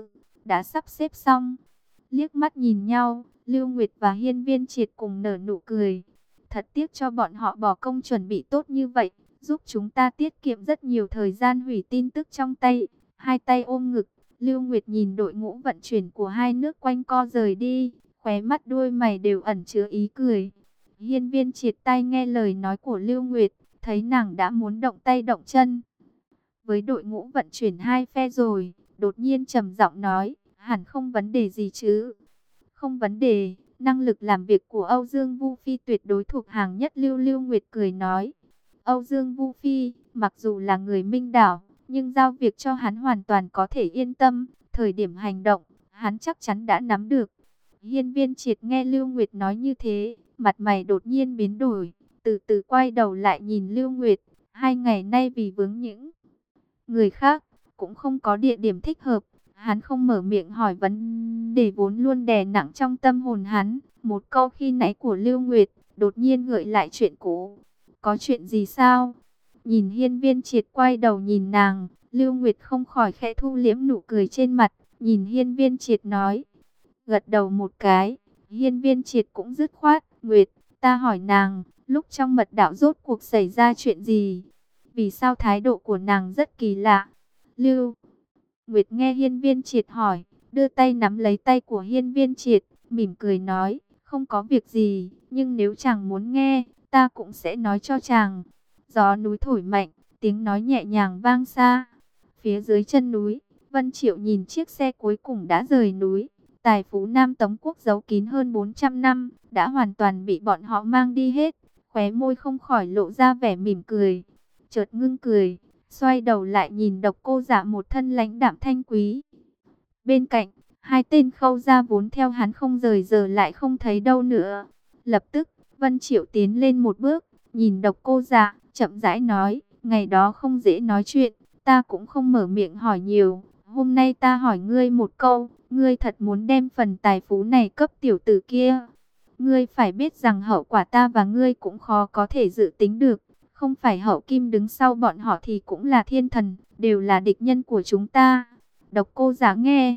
đã sắp xếp xong. Liếc mắt nhìn nhau, Lưu Nguyệt và Hiên Viên Triệt cùng nở nụ cười. Thật tiếc cho bọn họ bỏ công chuẩn bị tốt như vậy, giúp chúng ta tiết kiệm rất nhiều thời gian hủy tin tức trong tay. Hai tay ôm ngực, Lưu Nguyệt nhìn đội ngũ vận chuyển của hai nước quanh co rời đi, khóe mắt đuôi mày đều ẩn chứa ý cười. Hiên Viên Triệt tai nghe lời nói của Lưu Nguyệt, thấy nàng đã muốn động tay động chân với đội ngũ vận chuyển hai phe rồi, đột nhiên trầm giọng nói, hẳn không vấn đề gì chứ? Không vấn đề, năng lực làm việc của Âu Dương Vu Phi tuyệt đối thuộc hàng nhất lưu. Lưu Nguyệt cười nói, Âu Dương Vu Phi, mặc dù là người Minh Đảo, nhưng giao việc cho hắn hoàn toàn có thể yên tâm, thời điểm hành động, hắn chắc chắn đã nắm được. Hiên Viên Triệt nghe Lưu Nguyệt nói như thế, mặt mày đột nhiên biến đổi, từ từ quay đầu lại nhìn Lưu Nguyệt. Hai ngày nay vì vướng những người khác, cũng không có địa điểm thích hợp, hắn không mở miệng hỏi vấn đề vốn luôn đè nặng trong tâm hồn hắn. Một câu khi nãy của Lưu Nguyệt đột nhiên gợi lại chuyện cũ. Có chuyện gì sao? Nhìn Hiên Viên Triệt quay đầu nhìn nàng, Lưu Nguyệt không khỏi khẽ thu liễm nụ cười trên mặt, nhìn Hiên Viên Triệt nói, gật đầu một cái. Hiên Viên Triệt cũng dứt khoát, Nguyệt, ta hỏi nàng, lúc trong mật đạo rốt cuộc xảy ra chuyện gì? Vì sao thái độ của nàng rất kỳ lạ? Lưu Nguyệt nghe Hiên Viên Triệt hỏi, đưa tay nắm lấy tay của Hiên Viên Triệt, mỉm cười nói, không có việc gì, nhưng nếu chàng muốn nghe, ta cũng sẽ nói cho chàng. Gió núi thổi mạnh, tiếng nói nhẹ nhàng vang xa. Phía dưới chân núi, Vân Triệu nhìn chiếc xe cuối cùng đã rời núi. Tài phú Nam Tống Quốc giấu kín hơn 400 năm, đã hoàn toàn bị bọn họ mang đi hết. Khóe môi không khỏi lộ ra vẻ mỉm cười. Chợt ngưng cười, xoay đầu lại nhìn Độc Cô Dạ một thân lãnh đạm thanh quý. Bên cạnh, hai tên Khâu gia vốn theo hắn không rời giờ lại không thấy đâu nữa. Lập tức, Vân Triệu tiến lên một bước, nhìn Độc Cô Dạ, chậm rãi nói, ngày đó không dễ nói chuyện, ta cũng không mở miệng hỏi nhiều. Hôm nay ta hỏi ngươi một câu, ngươi thật muốn đem phần tài phú này cấp tiểu tử kia? Ngươi phải biết rằng hậu quả ta và ngươi cũng khó có thể dự tính được. Không phải Hậu Kim đứng sau bọn họ thì cũng là thiên thần, đều là địch nhân của chúng ta. Độc Cô Dạ nghe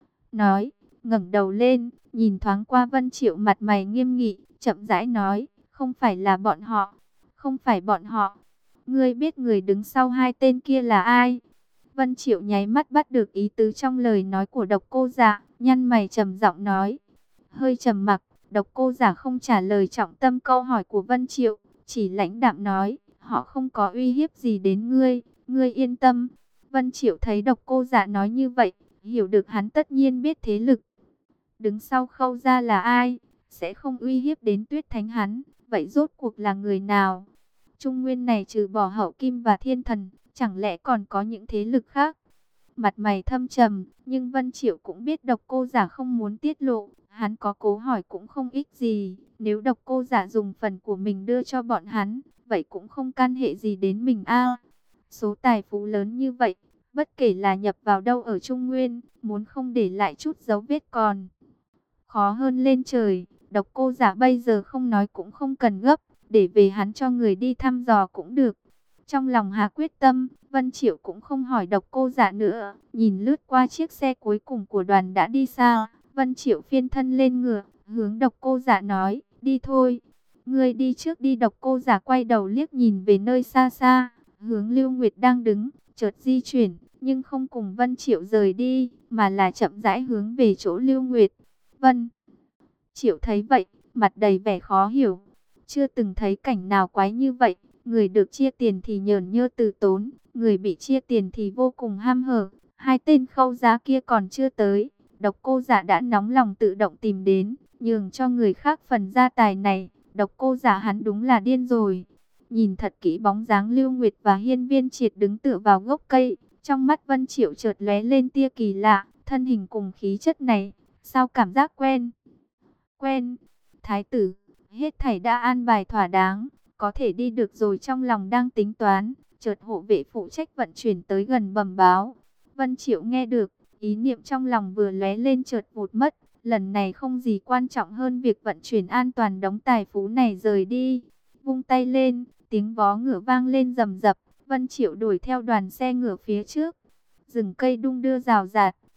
nói, ngẩng đầu lên, nhìn thoáng qua Vân Triệu, mặt mày nghiêm nghị, chậm rãi nói, không phải là bọn họ, không phải bọn họ. Ngươi biết người đứng sau hai tên kia là ai? Vân Triệu nháy mắt bắt được ý tứ trong lời nói của Độc Cô Dạ, nhăn mày trầm giọng nói. Hơi trầm mặc, Độc Cô Dạ không trả lời trọng tâm câu hỏi của Vân Triệu, chỉ lãnh đạm nói, họ không có uy hiếp gì đến ngươi, ngươi yên tâm. Vân Triệu thấy Độc Cô Dạ nói như vậy, hiểu được hắn tất nhiên biết thế lực đứng sau Khâu gia là ai, sẽ không uy hiếp đến Tuyết Thánh hắn. Vậy rốt cuộc là người nào? Trung Nguyên này trừ bỏ Hậu Kim và Thiên Thần, chẳng lẽ còn có những thế lực khác? Mặt mày thâm trầm, nhưng Vân Triệu cũng biết Độc Cô Dạ không muốn tiết lộ, hắn có cố hỏi cũng không ích gì. Nếu Độc Cô Dạ dùng phần của mình đưa cho bọn hắn, vậy cũng không can hệ gì đến mình a. Số tài phú lớn như vậy, bất kể là nhập vào đâu ở Trung Nguyên, muốn không để lại chút dấu vết còn khó hơn lên trời. Độc Cô Dạ bây giờ không nói cũng không cần gấp, để về hắn cho người đi thăm dò cũng được. Trong lòng hà quyết tâm, Vân Triệu cũng không hỏi Độc Cô Dạ nữa, nhìn lướt qua chiếc xe cuối cùng của đoàn đã đi xa. Vân Triệu phiên thân lên ngựa, hướng Độc Cô Dạ nói, đi thôi. Ngươi đi trước đi. Độc Cô Dạ quay đầu liếc nhìn về nơi xa xa, hướng Lưu Nguyệt đang đứng, chợt di chuyển, nhưng không cùng Vân Triệu rời đi, mà là chậm rãi hướng về chỗ Lưu Nguyệt. Vân Triệu thấy vậy, mặt đầy vẻ khó hiểu, chưa từng thấy cảnh nào quái như vậy. Người được chia tiền thì nhởn nhơ từ tốn, người bị chia tiền thì vô cùng ham hở. Hai tên Khâu gia kia còn chưa tới, Độc Cô Dạ đã nóng lòng tự động tìm đến, nhường cho người khác phần gia tài này. Độc Cô Dạ hắn đúng là điên rồi. Nhìn thật kỹ bóng dáng Lưu Nguyệt và Hiên Viên Triệt đứng tựa vào gốc cây, trong mắt Vân Triệu chợt lóe lên tia kỳ lạ, thân hình cùng khí chất này, sao cảm giác quen? Quen. Thái tử, hết thảy đã an bài thỏa đáng, có thể đi được rồi. Trong lòng đang tính toán, chợt hộ vệ phụ trách vận chuyển tới gần bẩm báo. Vân Triệu nghe được, ý niệm trong lòng vừa lóe lên chợt vụt mất. Lần này không gì quan trọng hơn việc vận chuyển an toàn đống tài phú này rời đi. Vung tay lên, tiếng vó ngựa vang lên rầm rập. Vân Triệu đuổi theo đoàn xe ngựa phía trước. Rừng cây đung đưa rào rạt,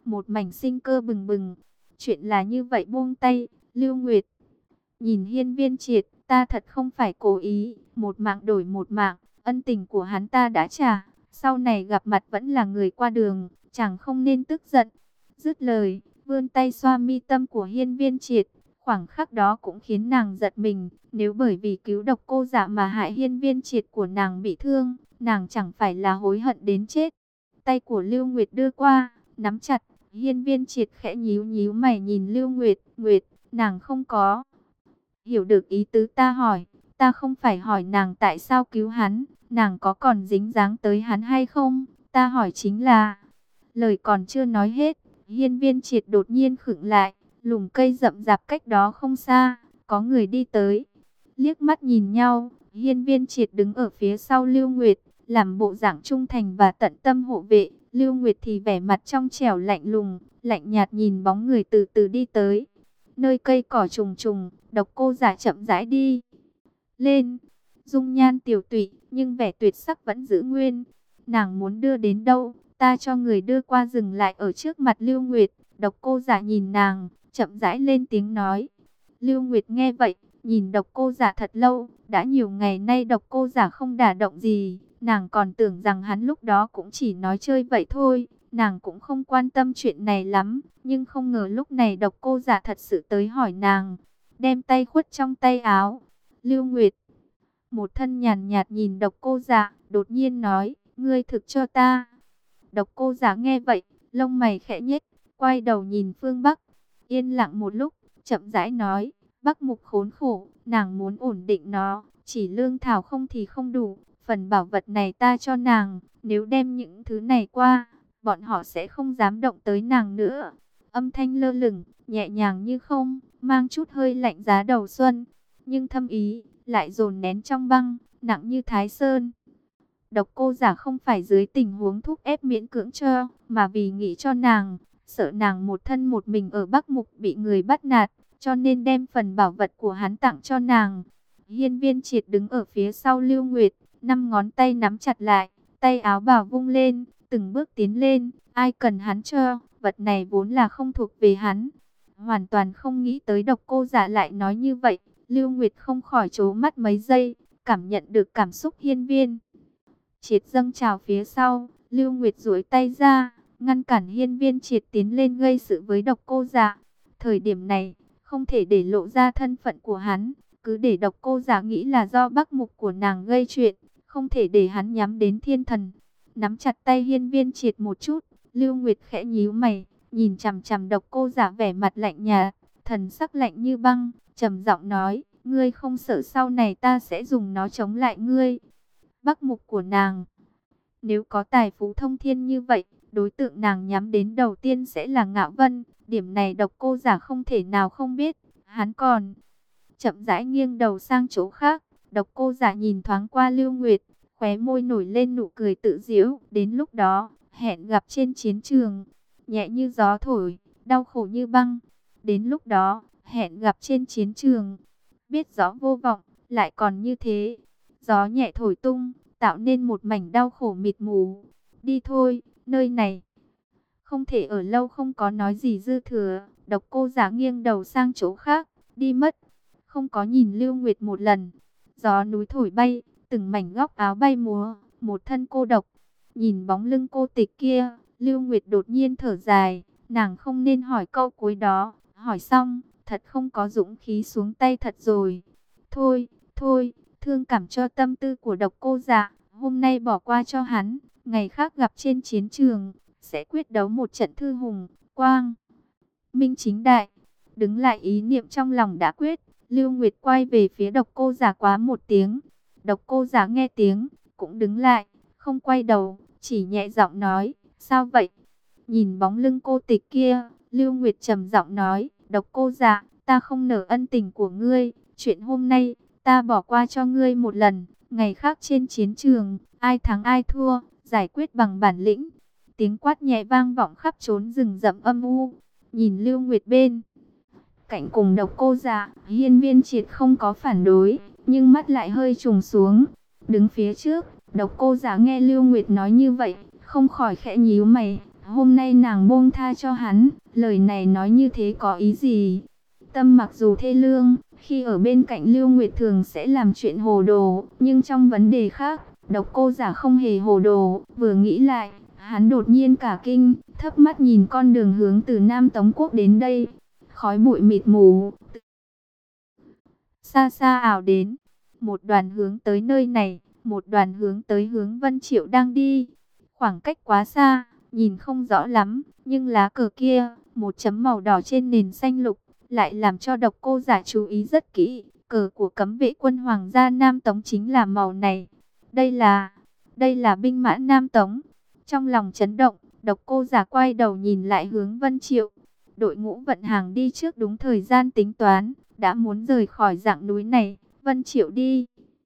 một mảnh sinh cơ bừng bừng. Chuyện là như vậy, buông tay. Lưu Nguyệt nhìn Hiên Viên Triệt, ta thật không phải cố ý, một mạng đổi một mạng, ân tình của hắn ta đã trả, sau này gặp mặt vẫn là người qua đường, chẳng không nên tức giận. Dứt lời, vươn tay xoa mi tâm của Hiên Viên Triệt, khoảng khắc đó cũng khiến nàng giật mình, nếu bởi vì cứu Độc Cô Dạ mà hại Hiên Viên Triệt của nàng bị thương, nàng chẳng phải là hối hận đến chết. Tay của Lưu Nguyệt đưa qua, nắm chặt. Hiên Viên Triệt khẽ nhíu nhíu mày nhìn Lưu Nguyệt. Nguyệt, nàng không có hiểu được ý tứ ta hỏi. Ta không phải hỏi nàng tại sao cứu hắn, nàng có còn dính dáng tới hắn hay không. Ta hỏi chính là... Lời còn chưa nói hết, Hiên Viên Triệt đột nhiên khựng lại. Lùm cây rậm rạp cách đó không xa, có người đi tới. Liếc mắt nhìn nhau, Hiên Viên Triệt đứng ở phía sau Lưu Nguyệt, làm bộ dạng trung thành và tận tâm hộ vệ. Lưu Nguyệt thì vẻ mặt trong trẻo lạnh lùng, lạnh nhạt nhìn bóng người từ từ đi tới. Nơi cây cỏ trùng trùng, Độc Cô Dạ chậm rãi đi lên. Dung nhan tiểu tụy, nhưng vẻ tuyệt sắc vẫn giữ nguyên. Nàng muốn đưa đến đâu, ta cho người đưa qua, dừng lại ở trước mặt Lưu Nguyệt. Độc Cô Dạ nhìn nàng, chậm rãi lên tiếng nói. Lưu Nguyệt nghe vậy, nhìn Độc Cô Dạ thật lâu. Đã nhiều ngày nay Độc Cô Dạ không đả động gì. Nàng còn tưởng rằng hắn lúc đó cũng chỉ nói chơi vậy thôi. Nàng cũng không quan tâm chuyện này lắm. Nhưng không ngờ lúc này Độc Cô Dạ thật sự tới hỏi nàng. Đem tay khuất trong tay áo. Lưu Nguyệt, một thân nhàn nhạt nhìn Độc Cô Dạ, đột nhiên nói, ngươi thực cho ta. Độc Cô Dạ nghe vậy, lông mày khẽ nhếch, quay đầu nhìn phương Bắc. Yên lặng một lúc, chậm rãi nói, Bắc Mục khốn khổ, nàng muốn ổn định nó. Chỉ lương thảo không thì không đủ. Phần bảo vật này ta cho nàng, nếu đem những thứ này qua, bọn họ sẽ không dám động tới nàng nữa. Âm thanh lơ lửng, nhẹ nhàng như không, mang chút hơi lạnh giá đầu xuân, nhưng thâm ý lại dồn nén trong băng, nặng như Thái Sơn. Độc Cô Dạ không phải dưới tình huống thúc ép miễn cưỡng cho, mà vì nghĩ cho nàng, sợ nàng một thân một mình ở Bắc Mục bị người bắt nạt, cho nên đem phần bảo vật của hắn tặng cho nàng. Hiên Viên Triệt đứng ở phía sau Lưu Nguyệt, 5 ngón tay nắm chặt lại, tay áo bào vung lên, từng bước tiến lên. Ai cần hắn cho, vật này vốn là không thuộc về hắn. Hoàn toàn không nghĩ tới Độc Cô Dạ lại nói như vậy. Lưu Nguyệt không khỏi trố mắt mấy giây, cảm nhận được cảm xúc Hiên Viên Triệt dâng trào phía sau. Lưu Nguyệt duỗi tay ra, ngăn cản Hiên Viên Triệt tiến lên gây sự với Độc Cô Dạ. Thời điểm này, không thể để lộ ra thân phận của hắn, cứ để Độc Cô Dạ nghĩ là do Bắc Mục của nàng gây chuyện, không thể để hắn nhắm đến thiên thần. Nắm chặt tay Hiên Viên Triệt một chút, Lưu Nguyệt khẽ nhíu mày, nhìn chằm chằm Độc Cô Dạ vẻ mặt lạnh nhạt, thần sắc lạnh như băng, trầm giọng nói, ngươi không sợ sau này ta sẽ dùng nó chống lại ngươi? Bắc Mục của nàng, nếu có tài phú thông thiên như vậy, đối tượng nàng nhắm đến đầu tiên sẽ là Ngạo Vân. Điểm này Độc Cô Dạ không thể nào không biết. Hắn còn chậm rãi nghiêng đầu sang chỗ khác. Độc Cô Dạ nhìn thoáng qua Lưu Nguyệt, khóe môi nổi lên nụ cười tự giễu. Đến lúc đó, hẹn gặp trên chiến trường. Nhẹ như gió thổi, đau khổ như băng. Đến lúc đó, hẹn gặp trên chiến trường. Biết rõ vô vọng, lại còn như thế. Gió nhẹ thổi tung, tạo nên một mảnh đau khổ mịt mù. Đi thôi, nơi này không thể ở lâu. Không có nói gì dư thừa. Độc Cô Dạ nghiêng đầu sang chỗ khác, đi mất, không có nhìn Lưu Nguyệt một lần. Gió núi thổi bay, từng mảnh góc áo bay múa, một thân cô độc. Nhìn bóng lưng cô tịch kia, Lưu Nguyệt đột nhiên thở dài. Nàng không nên hỏi câu cuối đó. Hỏi xong, thật không có dũng khí xuống tay thật rồi. Thôi, thôi, thương cảm cho tâm tư của Độc Cô Dạ. Hôm nay bỏ qua cho hắn, ngày khác gặp trên chiến trường, sẽ quyết đấu một trận thư hùng, quang minh chính đại. Đứng lại ý niệm trong lòng đã quyết, Lưu Nguyệt quay về phía Độc Cô Dạ quá một tiếng. Độc Cô Dạ nghe tiếng, cũng đứng lại, không quay đầu, chỉ nhẹ giọng nói, sao vậy? Nhìn bóng lưng cô tịch kia, Lưu Nguyệt trầm giọng nói, Độc Cô Dạ, ta không nợ ân tình của ngươi, chuyện hôm nay, ta bỏ qua cho ngươi một lần, ngày khác trên chiến trường, ai thắng ai thua, giải quyết bằng bản lĩnh. Tiếng quát nhẹ vang vọng khắp chốn rừng rậm âm u. Nhìn Lưu Nguyệt bên cạnh cùng Độc Cô Dạ, Hiên Viên Triệt không có phản đối, nhưng mắt lại hơi trùng xuống. Đứng phía trước, Độc Cô Dạ nghe Lưu Nguyệt nói như vậy, không khỏi khẽ nhíu mày, Hôm nay nàng buông tha cho hắn, lời này nói như thế có ý gì? Tâm mặc dù thê lương, khi ở bên cạnh Lưu Nguyệt thường sẽ làm chuyện hồ đồ, nhưng trong vấn đề khác, Độc Cô Giả không hề hồ đồ. Vừa nghĩ lại, hắn đột nhiên cả kinh, thấp mắt nhìn con đường hướng từ Nam Tống Quốc đến đây. Khói bụi mịt mù, xa xa ảo đến. Một đoàn hướng tới nơi này, một đoàn hướng tới hướng Vân Triệu đang đi. Khoảng cách quá xa, nhìn không rõ lắm, nhưng lá cờ kia, một chấm màu đỏ trên nền xanh lục, lại làm cho Độc Cô Giả chú ý rất kỹ. Cờ của cấm vệ quân Hoàng gia Nam Tống chính là màu này. Đây là binh mã Nam Tống. Trong lòng chấn động, Độc Cô Giả quay đầu nhìn lại hướng Vân Triệu. Đội ngũ vận hàng đi trước đúng thời gian tính toán, đã muốn rời khỏi dạng núi này. Vân Triệu đi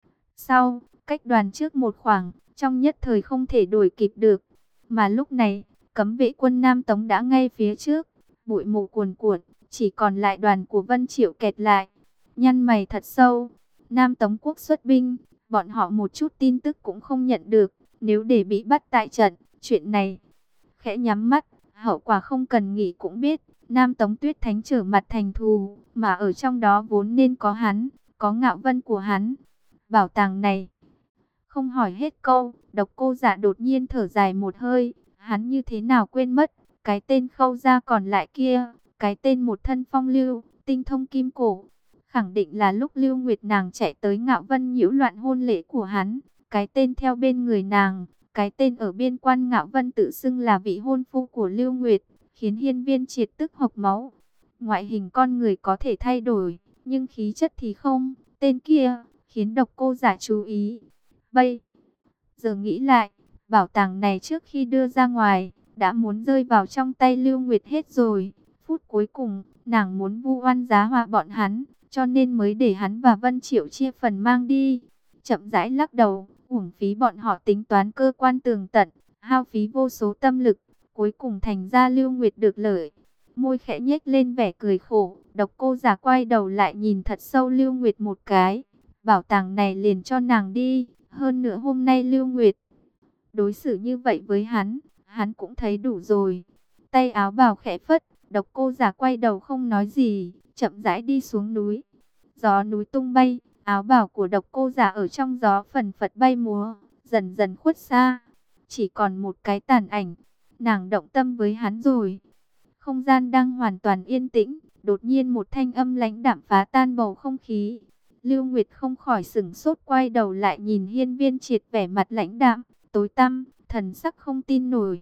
sau, cách đoàn trước một khoảng, trong nhất thời không thể đuổi kịp được. Mà lúc này, cấm vệ quân Nam Tống đã ngay phía trước, bụi mù cuồn cuộn, chỉ còn lại đoàn của Vân Triệu kẹt lại. Nhăn mày thật sâu, Nam Tống Quốc xuất binh, bọn họ một chút tin tức cũng không nhận được. Nếu để bị bắt tại trận, chuyện này, khẽ nhắm mắt, hậu quả không cần nghĩ cũng biết. Nam Tống Tuyết Thánh trở mặt thành thù, mà ở trong đó vốn nên có hắn, có Ngạo Vân của hắn. Bảo tàng này, không hỏi hết câu, Độc Cô Giả đột nhiên thở dài một hơi. Hắn như thế nào quên mất, cái tên Khâu gia còn lại kia, cái tên một thân phong lưu, tinh thông kim cổ. Khẳng định là lúc Lưu Nguyệt nàng chạy tới Ngạo Vân nhiễu loạn hôn lễ của hắn. Cái tên theo bên người nàng, cái tên ở biên quan Ngạo Vân tự xưng là vị hôn phu của Lưu Nguyệt, khiến Hiên Viên Triệt tức hộc máu. Ngoại hình con người có thể thay đổi, nhưng khí chất thì không. Tên kia khiến Độc Cô Giả chú ý. Bây giờ nghĩ lại, bảo tàng này trước khi đưa ra ngoài, đã muốn rơi vào trong tay Lưu Nguyệt hết rồi. Phút cuối cùng, nàng muốn vu oan giá họa bọn hắn, cho nên mới để hắn và Vân Triệu chia phần mang đi. Chậm rãi lắc đầu, uổng phí bọn họ tính toán cơ quan tường tận, hao phí vô số tâm lực, cuối cùng thành ra Lưu Nguyệt được lợi. Môi khẽ nhếch lên vẻ cười khổ, Độc Cô Giả quay đầu lại nhìn thật sâu Lưu Nguyệt một cái. Bảo tàng này liền cho nàng đi, hơn nữa hôm nay Lưu Nguyệt đối xử như vậy với hắn cũng thấy đủ rồi. Tay áo bào khẽ phất, Độc Cô Giả quay đầu không nói gì, chậm rãi đi xuống núi. Gió núi tung bay, áo bào của Độc Cô Giả ở trong gió phần phật bay múa, dần dần khuất xa. Chỉ còn một cái tàn ảnh, nàng động tâm với hắn rồi. Không gian đang hoàn toàn yên tĩnh, đột nhiên một thanh âm lãnh đạm phá tan bầu không khí. Lưu Nguyệt không khỏi sửng sốt quay đầu lại nhìn Hiên Viên Triệt vẻ mặt lãnh đạm, tối tăm, thần sắc không tin nổi.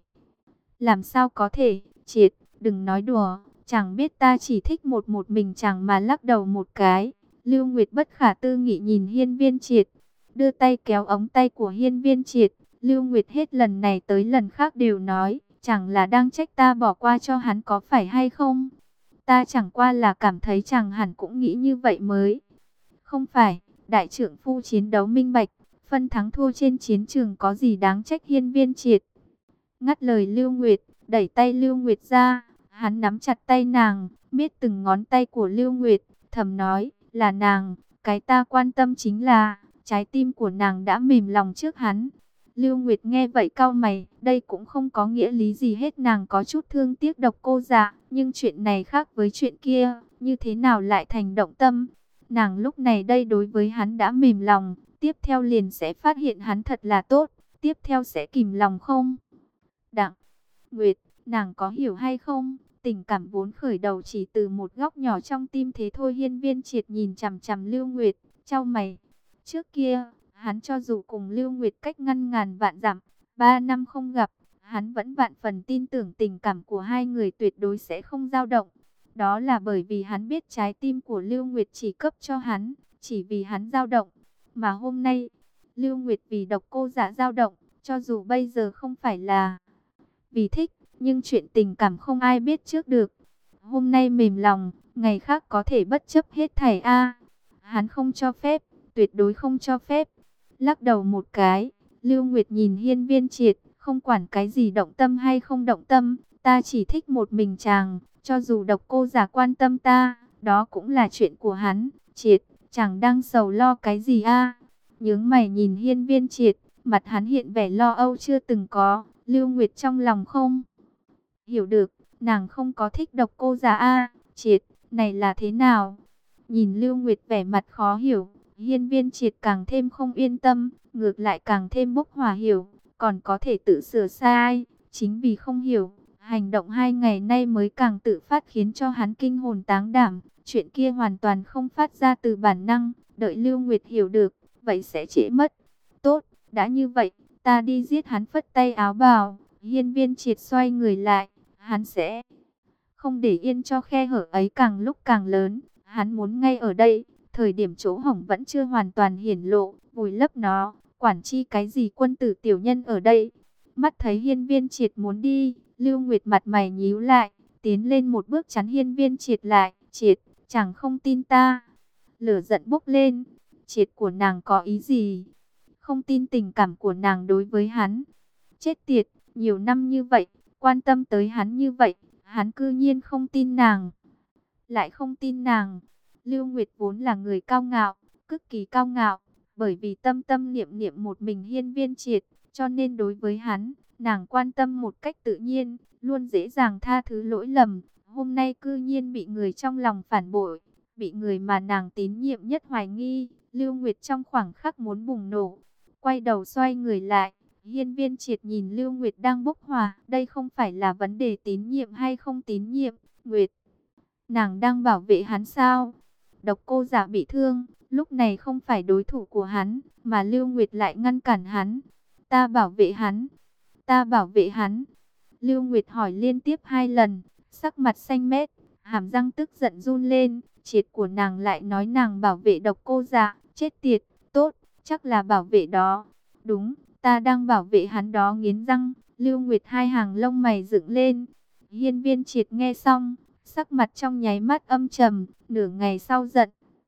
Làm sao có thể, Triệt, đừng nói đùa, chẳng biết ta chỉ thích một mình chàng mà lắc đầu một cái. Lưu Nguyệt bất khả tư nghị nhìn Hiên Viên Triệt, đưa tay kéo ống tay của Hiên Viên Triệt. Lưu Nguyệt hết lần này tới lần khác đều nói, chẳng là đang trách ta bỏ qua cho hắn có phải hay không? Ta chẳng qua là cảm thấy chàng hẳn cũng nghĩ như vậy mới. Không phải, đại trưởng phu chiến đấu minh bạch, phân thắng thua trên chiến trường có gì đáng trách. Hiên Viên Triệt ngắt lời Lưu Nguyệt, đẩy tay Lưu Nguyệt ra, hắn nắm chặt tay nàng, biết từng ngón tay của Lưu Nguyệt, thầm nói, là nàng, cái ta quan tâm chính là, trái tim của nàng đã mềm lòng trước hắn. Lưu Nguyệt nghe vậy cau mày, đây cũng không có nghĩa lý gì hết, nàng có chút thương tiếc Độc Cô Giả, nhưng chuyện này khác với chuyện kia, như thế nào lại thành động tâm? Nàng lúc này đây đối với hắn đã mềm lòng, tiếp theo liền sẽ phát hiện hắn thật là tốt, tiếp theo sẽ kìm lòng không? Đặng Nguyệt, nàng có hiểu hay không? Tình cảm vốn khởi đầu chỉ từ một góc nhỏ trong tim thế thôi. Hiên Viên Triệt nhìn chằm chằm Lưu Nguyệt, chau mày. Trước kia, hắn cho dù cùng Lưu Nguyệt cách ngàn vạn dặm, 3 năm không gặp, hắn vẫn vạn phần tin tưởng tình cảm của hai người tuyệt đối sẽ không dao động. Đó là bởi vì hắn biết trái tim của Lưu Nguyệt chỉ cấp cho hắn, chỉ vì hắn dao động. Mà hôm nay, Lưu Nguyệt vì Độc Cô Giả dao động, cho dù bây giờ không phải là vì thích, nhưng chuyện tình cảm không ai biết trước được. Hôm nay mềm lòng, ngày khác có thể bất chấp hết thảy a. Hắn không cho phép, tuyệt đối không cho phép. Lắc đầu một cái, Lưu Nguyệt nhìn Hiên Viên Triệt, không quản cái gì động tâm hay không động tâm, ta chỉ thích một mình chàng, cho dù Độc Cô Giả quan tâm ta, đó cũng là chuyện của hắn. Triệt, chàng đang sầu lo cái gì a? Nhướng mày nhìn Hiên Viên Triệt, mặt hắn hiện vẻ lo âu chưa từng có. Lưu Nguyệt trong lòng không hiểu được, nàng không có thích Độc Cô Giả a. Triệt, này là thế nào? Nhìn Lưu Nguyệt vẻ mặt khó hiểu, Hiên Viên Triệt càng thêm không yên tâm, ngược lại càng thêm bốc hỏa hiểu, còn có thể tự sửa sai, chính vì không hiểu, hành động 2 ngày nay mới càng tự phát khiến cho hắn kinh hồn táng đảm, chuyện kia hoàn toàn không phát ra từ bản năng, đợi Lưu Nguyệt hiểu được, vậy sẽ trễ mất. Tốt, đã như vậy, ta đi giết hắn. Phất tay áo bào, Hiên Viên Triệt xoay người lại, hắn sẽ không để yên cho khe hở ấy càng lúc càng lớn, hắn muốn ngay ở đây, thời điểm chỗ hổng vẫn chưa hoàn toàn hiển lộ, vùi lấp nó, quản chi cái gì quân tử tiểu nhân ở đây. Mắt thấy Hiên Viên Triệt muốn đi, Lưu Nguyệt mặt mày nhíu lại, tiến lên một bước chắn Hiên Viên Triệt lại. Triệt, chẳng không tin ta. Lửa giận bốc lên, Triệt của nàng có ý gì? Không tin tình cảm của nàng đối với hắn. Chết tiệt, nhiều năm như vậy, quan tâm tới hắn như vậy, hắn cư nhiên không tin nàng. Lại không tin nàng. Lưu Nguyệt vốn là người cao ngạo, cực kỳ cao ngạo, bởi vì tâm tâm niệm niệm một mình Hiên Viên Triệt, cho nên đối với hắn, nàng quan tâm một cách tự nhiên, luôn dễ dàng tha thứ lỗi lầm. Hôm nay cư nhiên bị người trong lòng phản bội, bị người mà nàng tín nhiệm nhất hoài nghi. Lưu Nguyệt trong khoảng khắc muốn bùng nổ, quay đầu xoay người lại. Hiên Viên Triệt nhìn Lưu Nguyệt đang bốc hỏa, đây không phải là vấn đề tín nhiệm hay không tín nhiệm, Nguyệt, nàng đang bảo vệ hắn sao? Độc Cô Giả bị thương, lúc này không phải đối thủ của hắn, mà Lưu Nguyệt lại ngăn cản hắn. Ta bảo vệ hắn, ta bảo vệ hắn. Lưu Nguyệt hỏi liên tiếp 2 lần, sắc mặt xanh mét, hàm răng tức giận run lên. Triệt của nàng lại nói nàng bảo vệ Độc Cô Giả, chết tiệt. Tốt, chắc là bảo vệ đó. Đúng, ta đang bảo vệ hắn đó. Nghiến răng, Lưu Nguyệt hai hàng lông mày dựng lên. Hiên Viên Triệt nghe xong, sắc mặt trong nháy mắt âm trầm, nửa ngày sau giận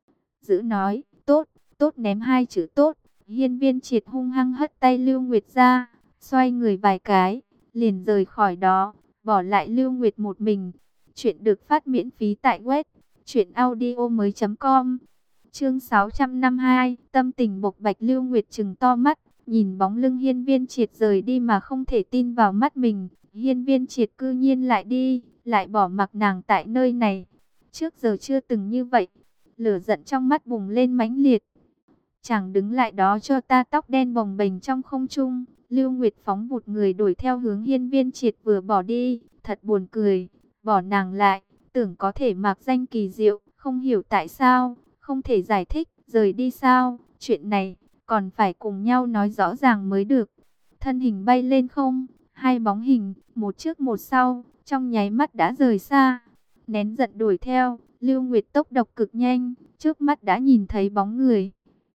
dữ nói, tốt, tốt, ném 2 chữ tốt. Hiên Viên Triệt hung hăng hất tay Lưu Nguyệt ra, xoay người vài cái, liền rời khỏi đó, bỏ lại Lưu Nguyệt một mình. Chuyện được phát miễn phí tại web truyệnaudiomoi.com. Chương 652, tâm tình bộc bạch. Lưu Nguyệt trừng to mắt, nhìn bóng lưng Hiên Viên Triệt rời đi mà không thể tin vào mắt mình. Hiên Viên Triệt cư nhiên lại đi, lại bỏ mặc nàng tại nơi này. Trước giờ chưa từng như vậy. Lửa giận trong mắt bùng lên mãnh liệt. Chàng đứng lại đó cho ta. Tóc đen bồng bềnh trong không trung, Lưu Nguyệt phóng vụt người đuổi theo hướng Hiên Viên Triệt vừa bỏ đi. Thật buồn cười, bỏ nàng lại, tưởng có thể mạc danh kỳ diệu, không hiểu tại sao, không thể giải thích, rời đi sao? Chuyện này, còn phải cùng nhau nói rõ ràng mới được. Thân hình bay lên không, 2 bóng hình, một trước một sau, trong nháy mắt đã rời xa. Nén giận đuổi theo, Lưu Nguyệt tốc độ cực nhanh, trước mắt đã nhìn thấy bóng người.